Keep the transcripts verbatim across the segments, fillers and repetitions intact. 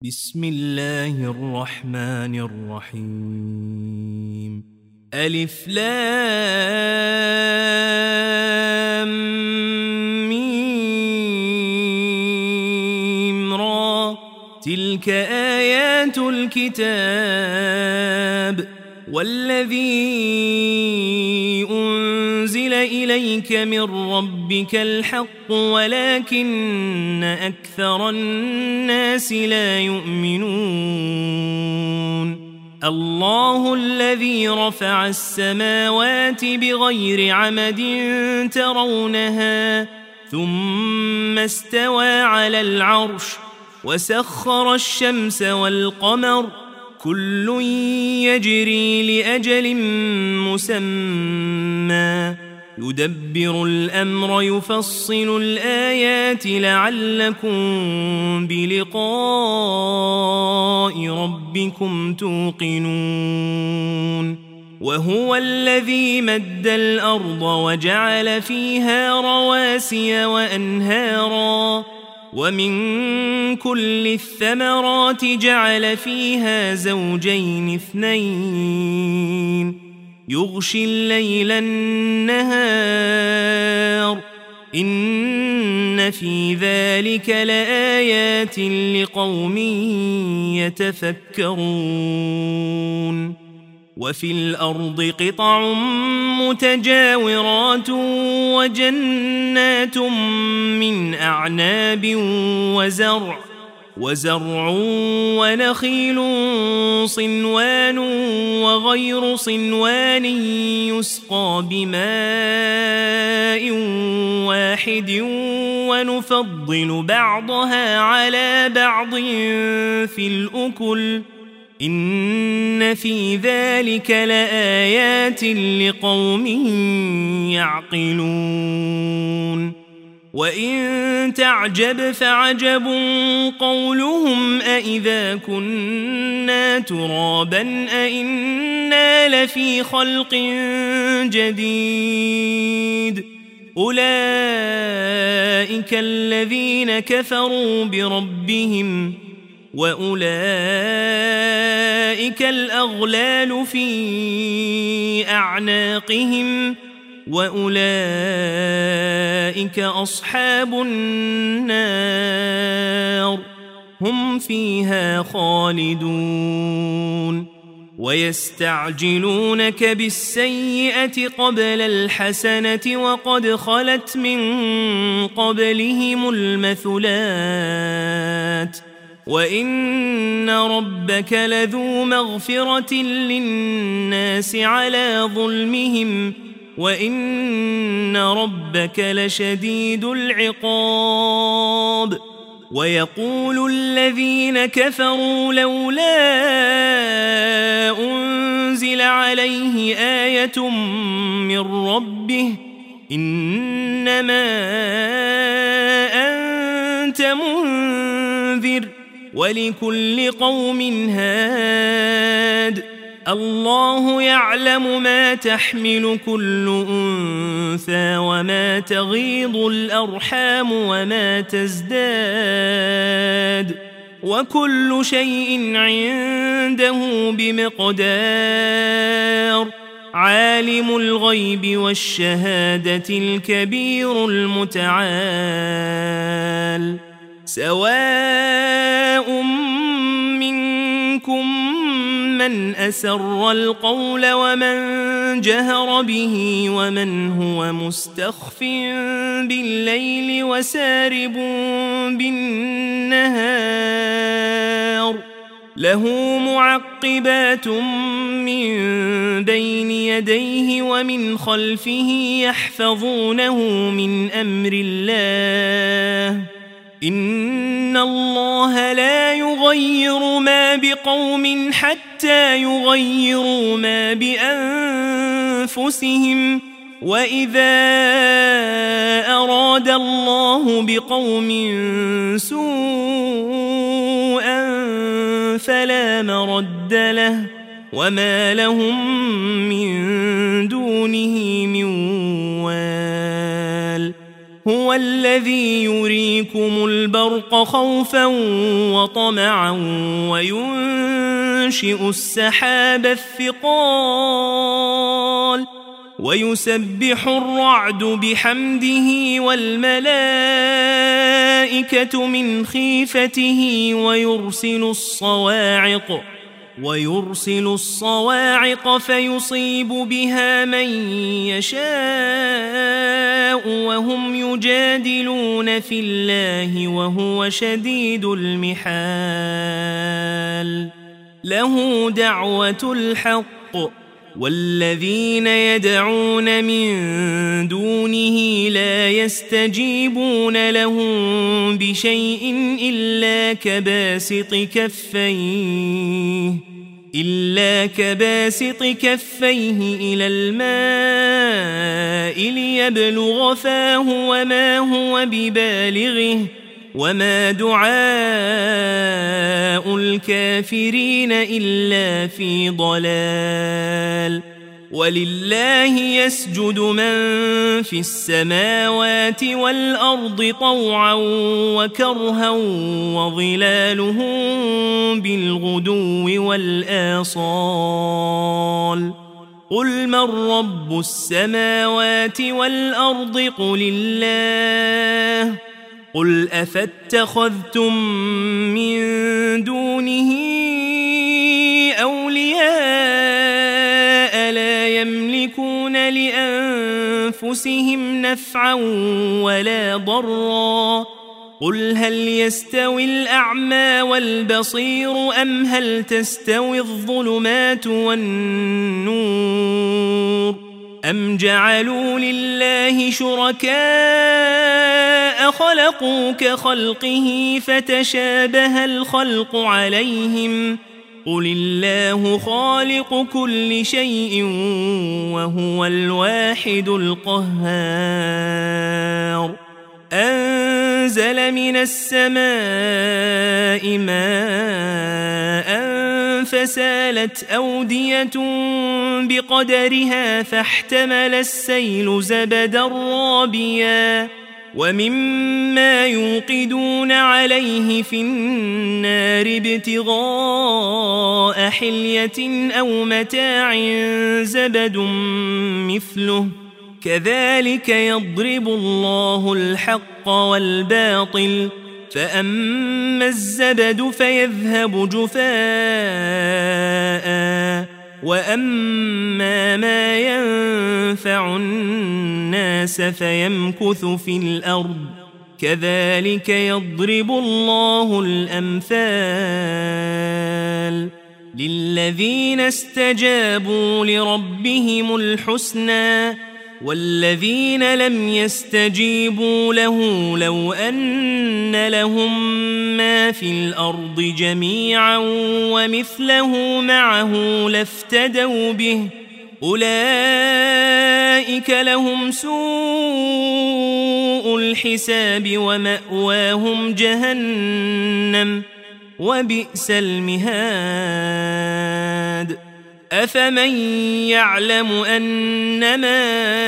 بسم الله الرحمن الرحيم ألف لام ميم را تلك آيات الكتاب والذي أنزل إليك من ربك الحق ولكن أكثر الناس لا يؤمنون الله الذي رفع السماوات بغير عمد ترونها ثم استوى على العرش وسخر الشمس والقمر كل يجري لأجل مسمى يدبر الأمر يفصل الآيات لعلكم بلقاء ربكم توقنون وهو الذي مد الأرض وجعل فيها رواسي وأنهارا ومن كل الثمرات جعل فيها زوجين اثنين يغشي الليل النهار إن في ذلك لآيات لقوم يتفكرون وفي الأرض قطع متجاورات وجنات من أعناب وزرع وزرع ونخيل صنوان وغير صنوان يسقى بماء واحد ونفضل بعضها على بعض في الأكل إن في ذلك لآيات لقوم يعقلون وإن تعجب فعجب قولهم أإذا كنا ترابا أإنا لفي خلق جديد أولئك الذين كفروا بربهم وأولئك الأغلال في أعناقهم وأولئك أصحاب النار هم فيها خالدون ويستعجلونك بالسيئة قبل الحسنة وقد خلت من قبلهم المثلات وإن ربك لذو مغفرة للناس على ظلمهم وإن ربك لشديد العقاب ويقول الذين كفروا لولا أنزل عليه آية من ربه إنما أنت منذر ولكل قوم هاد الله يعلم ما تحمل كل أنثى وما تغيض الأرحام وما تزداد وكل شيء عنده بمقدار عالم الغيب والشهادة الكبير المتعال سواء منكم من أسر القول ومن جهر به ومن هو مستخف بالليل وسارب بالنهار له معقبات من بين يديه ومن خلفه يحفظونه من أمر الله إن الله لا يغير ما بقوم حتى يغيروا ما بأنفسهم وإذا أراد الله بقوم سوءا فلا مرد له وما لهم من دونه من وال هو الذي يريكم البرق خوفا وطمعا وينشئ السحاب الثقال ويسبح الرعد بحمده والملائكة من خيفته ويرسل الصواعق ويرسل الصواعق فيصيب بها من يشاء وهم يجادلون في الله وهو شديد المحال له دعوة الحق والذين يدعون من دونه لا يستجيبون لهم بشيء إلا كباسط كفيه إلا كباسط كفيه إلى الماء ليبلغ فاه وما هو ببالغه وما دعاء الكافرين إلا في ضلال ولله يسجد من في السماوات والأرض طوعا وكرها وظلالهم بالغدو والآصال قل من رب السماوات والأرض قل الله قل أفاتخذتم من دونه أولياء لا يملكون لأنفسهم نفعا ولا ضرا قل هل يستوي الأعمى والبصير أم هل تستوي الظلمات والنور أم جعلوا لله شركاء خلقوا كخلقه فتشابه الخلق عليهم قل الله خالق كل شيء وهو الواحد القهار أنزل من السماء ماء فسالت أودية بقدرها فاحتمل السيل زبدا رابيا ومما يوقدون عليه في النار ابتغاء حلية أو متاع زبد مثله كذلك يضرب الله الحق والباطل فأما الزبد فيذهب جفاء وأما ما ينفع الناس فيمكث في الأرض كذلك يضرب الله الأمثال للذين استجابوا لربهم الحسنى والذين لم يستجيبوا له لو أن لهم ما في الأرض جميعا ومثله معه لافتدوا به أولئك لهم سوء الحساب ومأواهم جهنم وبئس المهاد أفمن يعلم أنما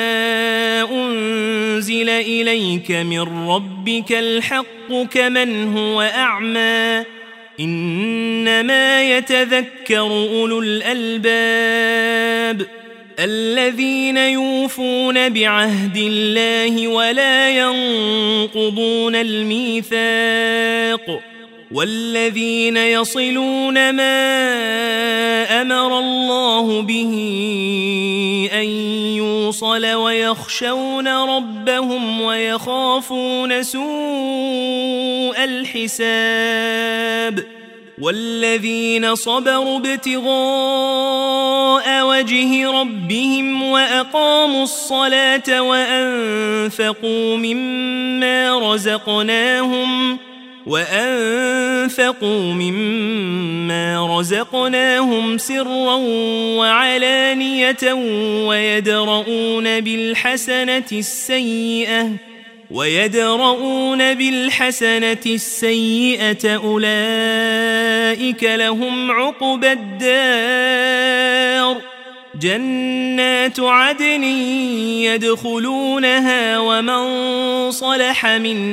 أنزل إليك من ربك الحق كمن هو أعمى إنما يتذكر أولو الألباب الذين يوفون بعهد الله ولا ينقضون الميثاق والذين يصلون ما أمر الله به أن يوصل ويخشون ربهم ويخافون سوء الحساب والذين صبروا ابتغاء وجه ربهم وأقاموا الصلاة وأنفقوا مما رزقناهم وأنفقوا مما رزقناهم سرا وعلانية ويدرؤون بالحسنة السيئة ويدرؤون بالحسنة السيئة أولئك لهم عقبى الدار جنات عدن يدخلونها ومن صلح من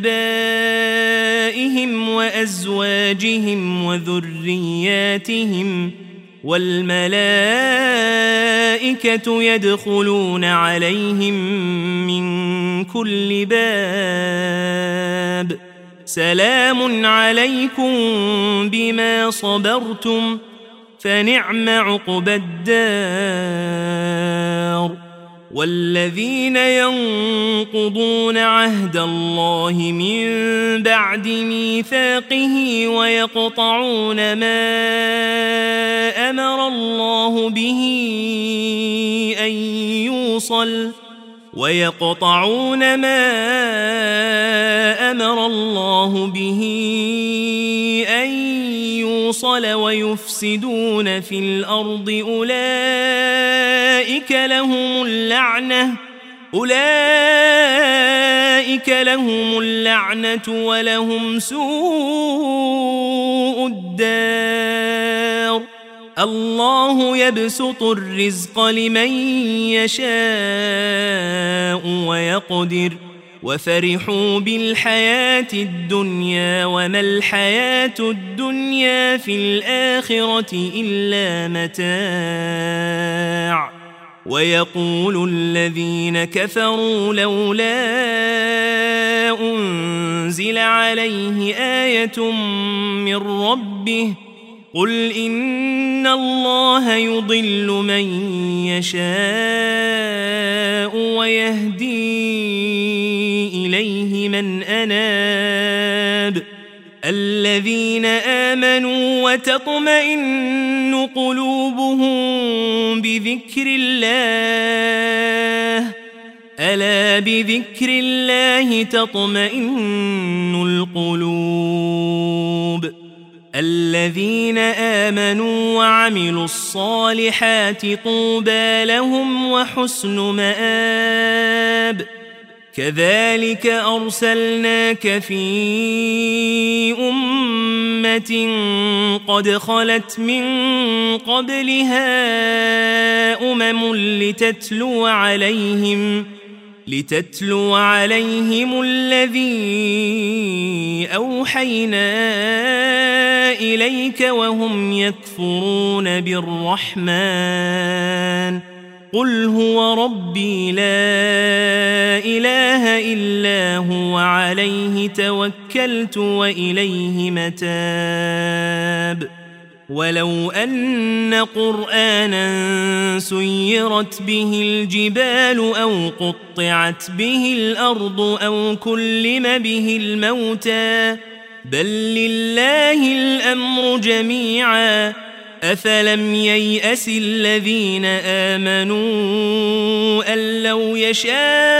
آبائهم وأزواجهم وذرياتهم والملائكة يدخلون عليهم من كل باب سلام عليكم بما صبرتم فنعم عقبى الدار. والذين ينقضون عهد الله من بعد ميثاقه ويقطعون ما أمر الله به أن يوصل ويقطعون ما أمر الله به أن يوصل ويفسدون في الأرض أولئك لهم اللعنة أولئك لهم اللعنة ولهم سوء الدار. الله يبسط الرزق لمن يشاء ويقدر وفرحوا بالحياة الدنيا وما الحياة الدنيا في الآخرة إلا متاع. ويقول الذين كفروا لولا أنزل عليه آية من ربه قل إن الله يضل من يشاء ويهدي إليه من أناب. الذين آمنوا وتطمئن قلوبهم بذكر الله ألا بذكر الله تطمئن القلوب. الذين آمنوا وعملوا الصالحات طوبى لهم وحسن مآب. كذلك أرسلناك في أمة قد خلت من قبلها أمم لتتلو عليهم لتتلو عليهم الذي أوحينا إليك وهم يكفرون بالرحمن قل هو ربي لا إله إلا هو عليه توكلت وإليه متاب. ولو أن قرآنا سيرت به الجبال أو قطعت به الأرض أو كلم به الموتى بل لله الأمر جميعا أفلم ييأس الذين آمنوا أن لو يشاء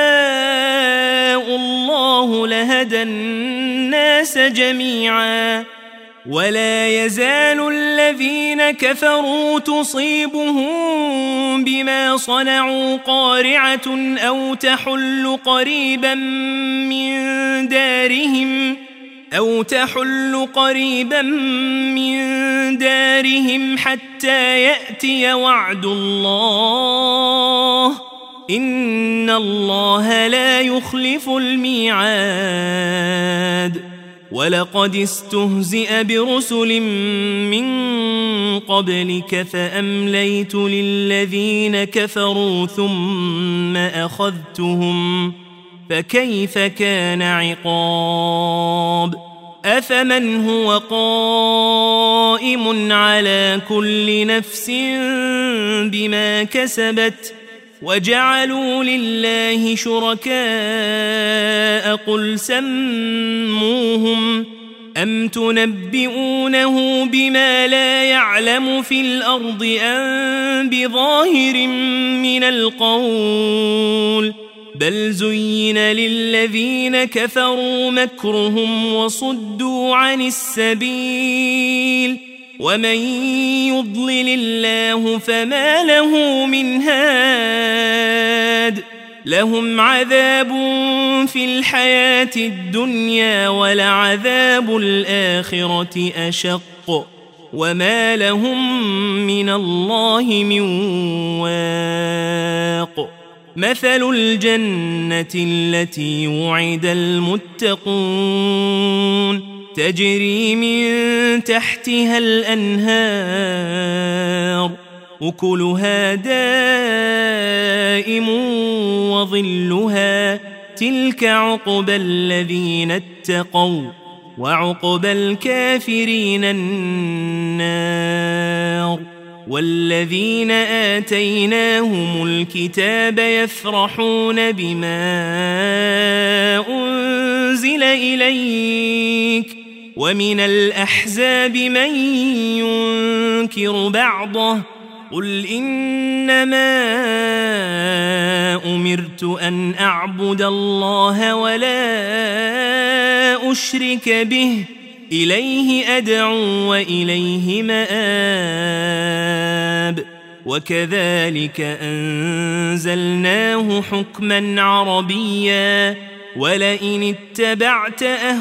الله لهدى الناس جميعا ولا يزال الذين كفروا تصيبهم بما صنعوا قارعة أو تحل قريبا من دارهم أو تحل قريبا من دارهم حتى يأتي وعد الله إن الله لا يخلف الميعاد. ولقد استهزئ برسل من قبلك فأمليت للذين كفروا ثم أخذتهم فكيف كان عقاب. أفمن هو قائم على كل نفس بما كسبت وجعلوا لله شركاء قل سموهم أم تنبئونه بما لا يعلم في الأرض أم بظاهر من القول بل زين للذين كفروا مكرهم وصدوا عن السبيل ومن يضلل الله فما له من هاد. لهم عذاب في الحياة الدنيا ولعذاب الآخرة أشق وما لهم من الله من واق مثل الجنة التي وعد المتقون تجري من تحتها الأنهار أكلها دائم وظلها تلك عقبى الذين اتقوا وعقبى الكافرين النار والذين آتيناهم الكتاب يفرحون بما أنزل إليك ومن الأحزاب من ينكر بعضه قل إنما أمرت أن أعبد الله ولا أشرك به إليه أدعو وإليه مآب وكذلك أنزلناه حكما عربيا ولئن اتبعت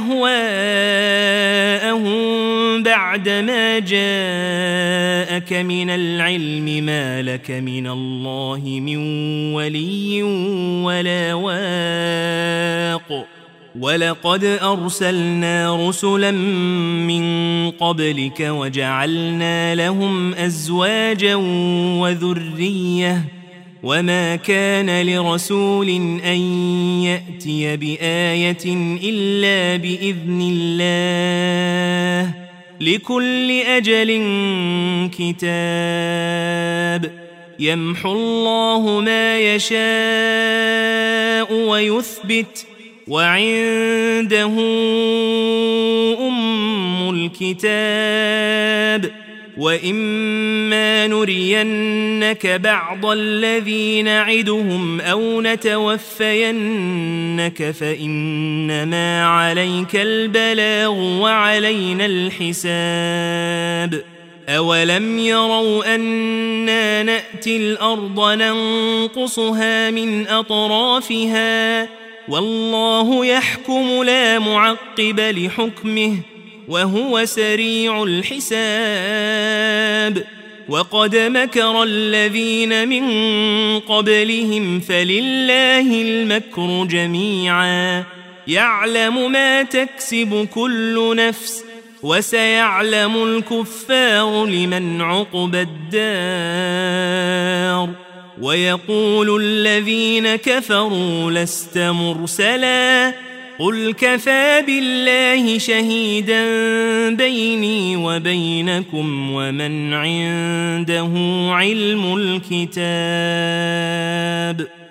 أهواءهم بعدما جاءك من العلم ما لك من الله من ولي ولا واق ولقد أرسلنا رسلا من قبلك وجعلنا لهم أزواجا وذرية وما كان لرسول أن يأتي بآية إلا بإذن الله لكل أجل كتاب يمحو الله ما يشاء ويثبت وعنده أم الكتاب وإما نرينك بعض الذي نعدهم أو نتوفينك فإنما عليك البلاغ وعلينا الحساب أولم يروا أنا نأتي الأرض ننقصها من أطرافها والله يحكم لا معقب لحكمه وهو سريع الحساب وقد مكر الذين من قبلهم فلله المكر جميعا يعلم ما تكسب كل نفس وسيعلم الكفار لمن عقبى الدار ويقول الذين كفروا لست مرسلا قل كفى بالله شهيدا بيني وبينكم ومن عنده علم الكتاب